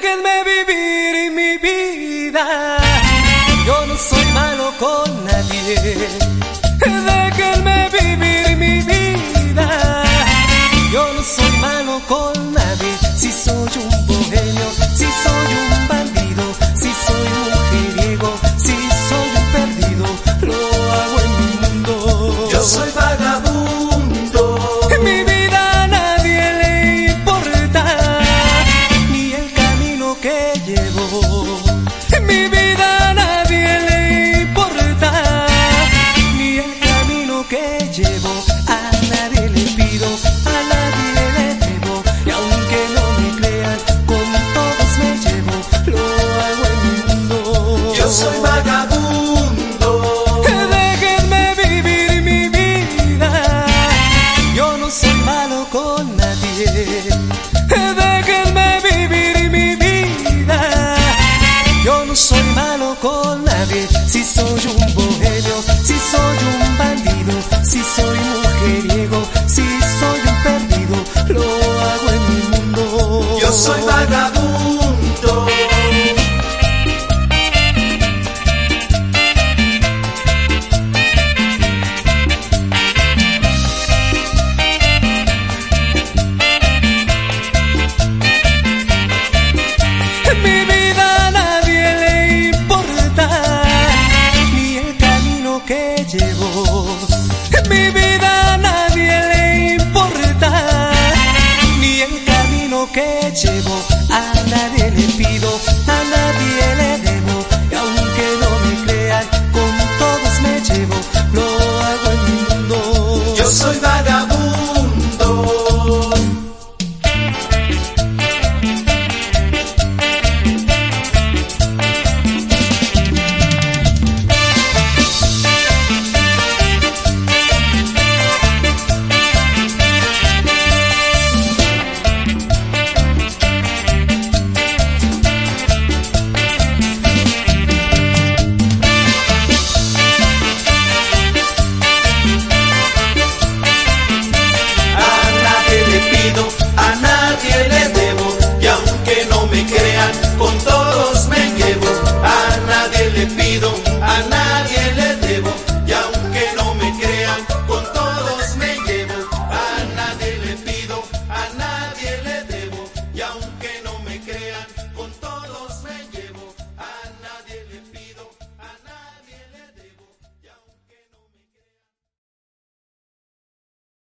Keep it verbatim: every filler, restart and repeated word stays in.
Déjenme vivir mi vida. Yo no soy malo con nadie. Déjenme vivir mi vida. Yo no soy malo con nadie. Si soy un bohemio, si soy un bandido, si soy un mujeriego, si soy un perdido, lo hago en mi mundo. Yo soy vagabundo. Mi vida a nadie le importa, ni el camino que llevo. Mi vida a nadie le importa, ni el camino que llevo. A nadie le pido, a nadie le debo, y aunque no me crean, con todos me llevo, lo hago en mi mundo. Yo soy vagabundo. Déjenme vivir mi vida. Yo no soy malo con nadie. Déjenme vivir mi vida. Yo no soy malo con nadie. Si soy un bohemio, si soy un bandido, si soy mujeriego, si soy un perdido, lo hago en mi mundo. Yo soy vagabundo.